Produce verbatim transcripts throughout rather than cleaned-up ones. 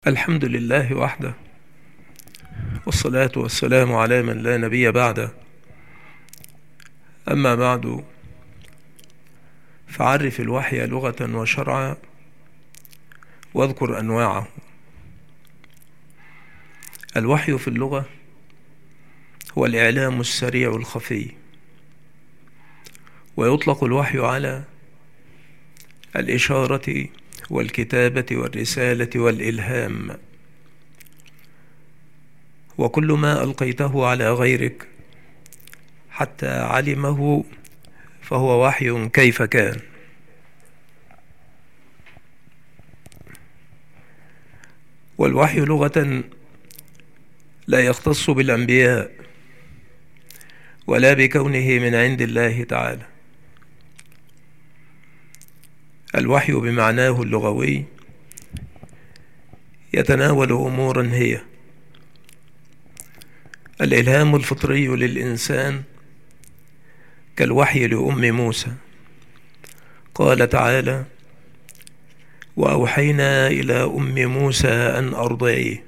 الحمد لله وحده، والصلاة والسلام على من لا نبي بعده. أما بعد، فعرف الوحي لغة وشرعا واذكر أنواعه. الوحي في اللغة هو الإعلام السريع الخفي، ويطلق الوحي على الإشارة والكتابة والرسالة والإلهام، وكل ما ألقيته على غيرك حتى علمه فهو وحي كيف كان. والوحي لغة لا يختص بالأنبياء ولا بكونه من عند الله تعالى. الوحي بمعناه اللغوي يتناول أمورا هي: الإلهام الفطري للإنسان كالوحي لأم موسى، قال تعالى: وأوحينا إلى أم موسى أن أرضعيه.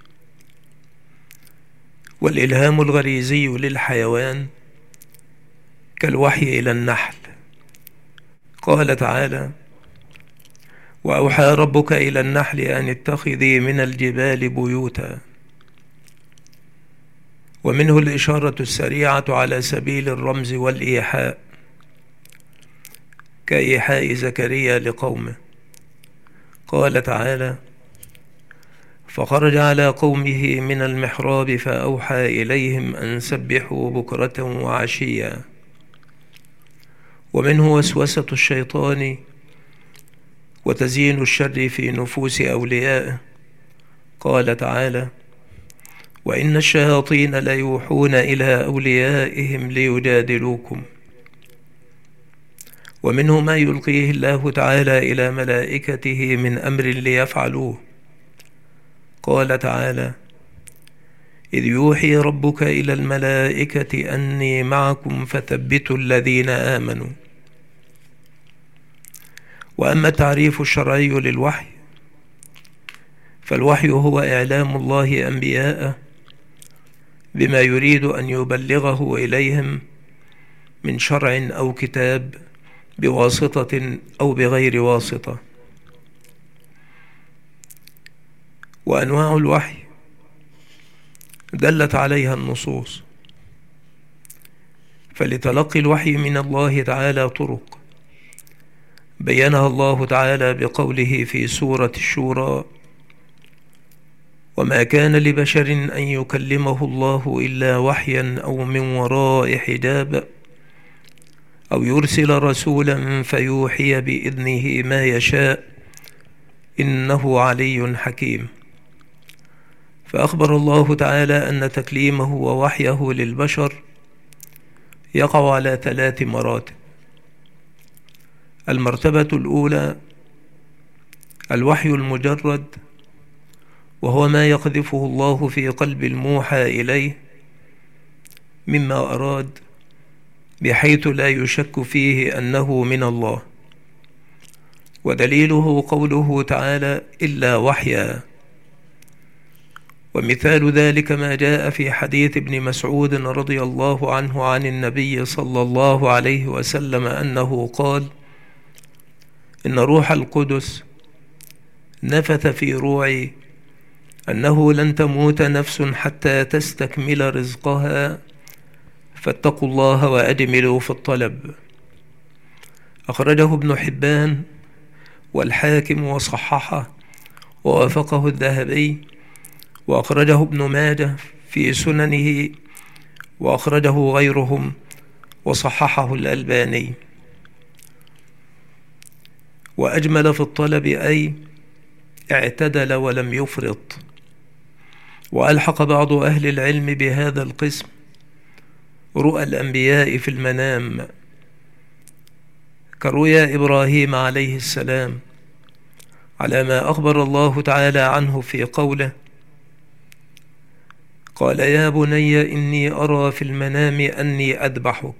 والإلهام الغريزي للحيوان كالوحي إلى النحل، قال تعالى: وأوحى ربك إلى النحل أن اتخذي من الجبال بيوتا. ومنه الإشارة السريعة على سبيل الرمز والإيحاء، كإيحاء زكريا لقومه، قال تعالى: فخرج على قومه من المحراب فأوحى إليهم أن سبحوا بكرة وعشيا. ومنه وسوسة الشيطان وتزيين الشر في نفوس أوليائه، قال تعالى: وإن الشياطين ليوحون إلى أوليائهم ليجادلوكم. ومنه ما يلقيه الله تعالى إلى ملائكته من أمر ليفعلوه، قال تعالى: إذ يوحي ربك إلى الملائكة أني معكم فثبتوا الذين آمنوا. وأما التعريف الشرعي للوحي، فالوحي هو إعلام الله أنبياءه بما يريد أن يبلغه إليهم من شرع أو كتاب بواسطة أو بغير واسطة. وأنواع الوحي دلت عليها النصوص، فلتلقي الوحي من الله تعالى طرق بينها الله تعالى بقوله في سورة الشورى: وما كان لبشر أن يكلمه الله إلا وحيا أو من وراء حجاب أو يرسل رسولا فيوحي بإذنه ما يشاء إنه علي حكيم. فأخبر الله تعالى أن تكليمه ووحيه للبشر يقع على ثلاث مراتب. المرتبة الأولى الوحي المجرد، وهو ما يقذفه الله في قلب الموحى إليه مما أراد، بحيث لا يشك فيه أنه من الله. ودليله قوله تعالى: إلا وحيا. ومثال ذلك ما جاء في حديث ابن مسعود رضي الله عنه عن النبي صلى الله عليه وسلم أنه قال: إن روح القدس نفث في روعي أنه لن تموت نفس حتى تستكمل رزقها، فاتقوا الله وأجملوا في الطلب. أخرجه ابن حبان والحاكم وصححه ووافقه الذهبي، وأخرجه ابن ماجه في سننه، وأخرجه غيرهم وصححه الألباني. وأجمل في الطلب أي اعتدل ولم يفرط. وألحق بعض أهل العلم بهذا القسم رؤى الأنبياء في المنام، كرؤيا إبراهيم عليه السلام، على ما أخبر الله تعالى عنه في قوله: قال يا بني إني أرى في المنام أني أذبحك.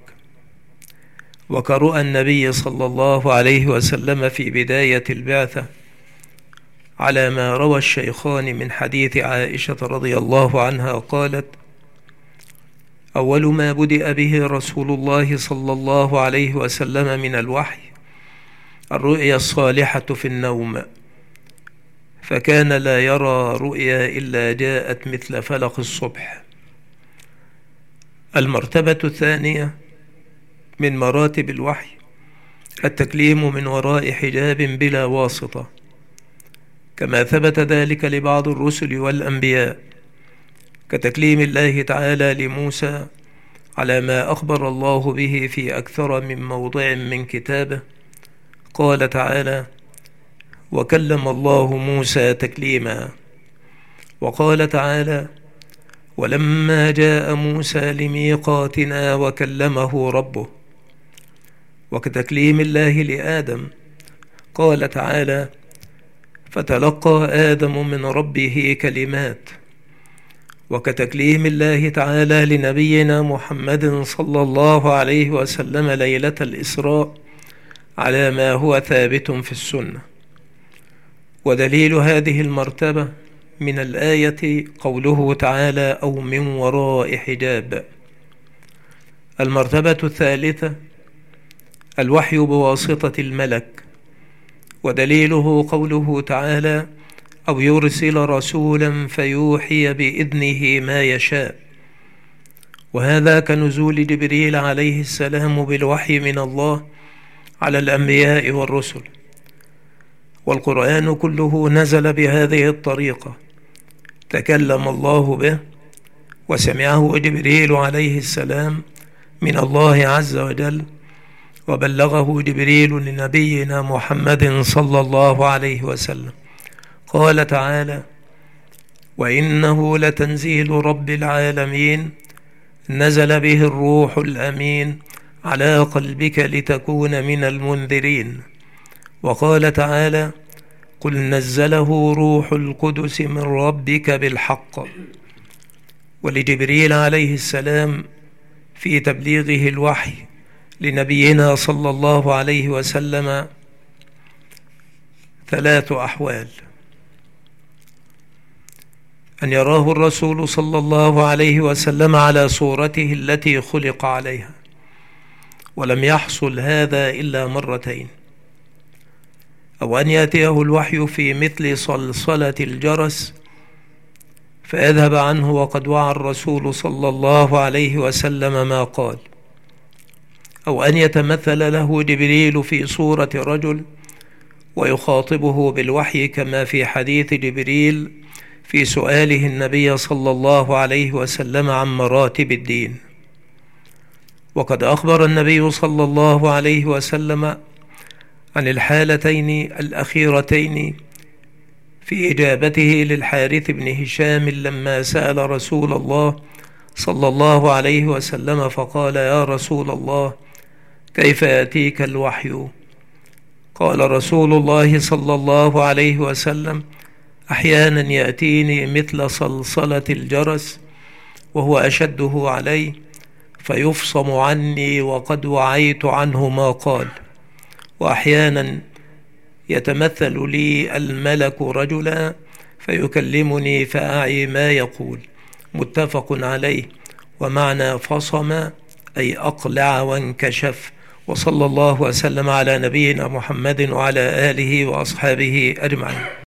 وكرؤى النبي صلى الله عليه وسلم في بداية البعثة، على ما روى الشيخان من حديث عائشة رضي الله عنها قالت: أول ما بدأ به رسول الله صلى الله عليه وسلم من الوحي الرؤيا الصالحة في النوم، فكان لا يرى رؤيا إلا جاءت مثل فلق الصبح. المرتبة الثانية من مراتب الوحي التكليم من وراء حجاب بلا واسطة، كما ثبت ذلك لبعض الرسل والأنبياء، كتكليم الله تعالى لموسى على ما أخبر الله به في أكثر من موضع من كتابه. قال تعالى: وكلم الله موسى تكليما. وقال تعالى: ولما جاء موسى لميقاتنا وكلمه ربه. وكتكليم الله لآدم قال تعالى: فتلقى آدم من ربه كلمات. وكتكليم الله تعالى لنبينا محمد صلى الله عليه وسلم ليلة الإسراء على ما هو ثابت في السنة. ودليل هذه المرتبة من الآية قوله تعالى: أو من وراء حجاب. المرتبة الثالثة الوحي بواسطة الملك، ودليله قوله تعالى: أو يرسل رسولا فيوحي بإذنه ما يشاء. وهذا كنزول جبريل عليه السلام بالوحي من الله على الأنبياء والرسل، والقرآن كله نزل بهذه الطريقة، تكلم الله به وسمعه جبريل عليه السلام من الله عز وجل، وبلغه جبريل لنبينا محمد صلى الله عليه وسلم. قال تعالى: وإنه لتنزيل رب العالمين نزل به الروح الأمين على قلبك لتكون من المنذرين. وقال تعالى: قل نزله روح القدس من ربك بالحق. ولجبريل عليه السلام في تبليغه الوحي لنبينا صلى الله عليه وسلم ثلاث أحوال: أن يراه الرسول صلى الله عليه وسلم على صورته التي خلق عليها، ولم يحصل هذا إلا مرتين، أو أن يأتيه الوحي في مثل صلصلة الجرس فيذهب عنه وقد وعى الرسول صلى الله عليه وسلم ما قال، أو أن يتمثل له جبريل في صورة رجل ويخاطبه بالوحي، كما في حديث جبريل في سؤاله النبي صلى الله عليه وسلم عن مراتب الدين. وقد أخبر النبي صلى الله عليه وسلم عن الحالتين الأخيرتين في إجابته للحارث بن هشام لما سأل رسول الله صلى الله عليه وسلم فقال: يا رسول الله، كيف يأتيك الوحي؟ قال رسول الله صلى الله عليه وسلم: أحيانا يأتيني مثل صلصلة الجرس وهو أشده علي فيفصم عني وقد وعيت عنه ما قال، وأحيانا يتمثل لي الملك رجلا فيكلمني فأعي ما يقول. متفق عليه. ومعنى فصم أي أقلع وانكشف. وصلى الله وسلم على نبينا محمد وعلى آله وأصحابه أجمعين.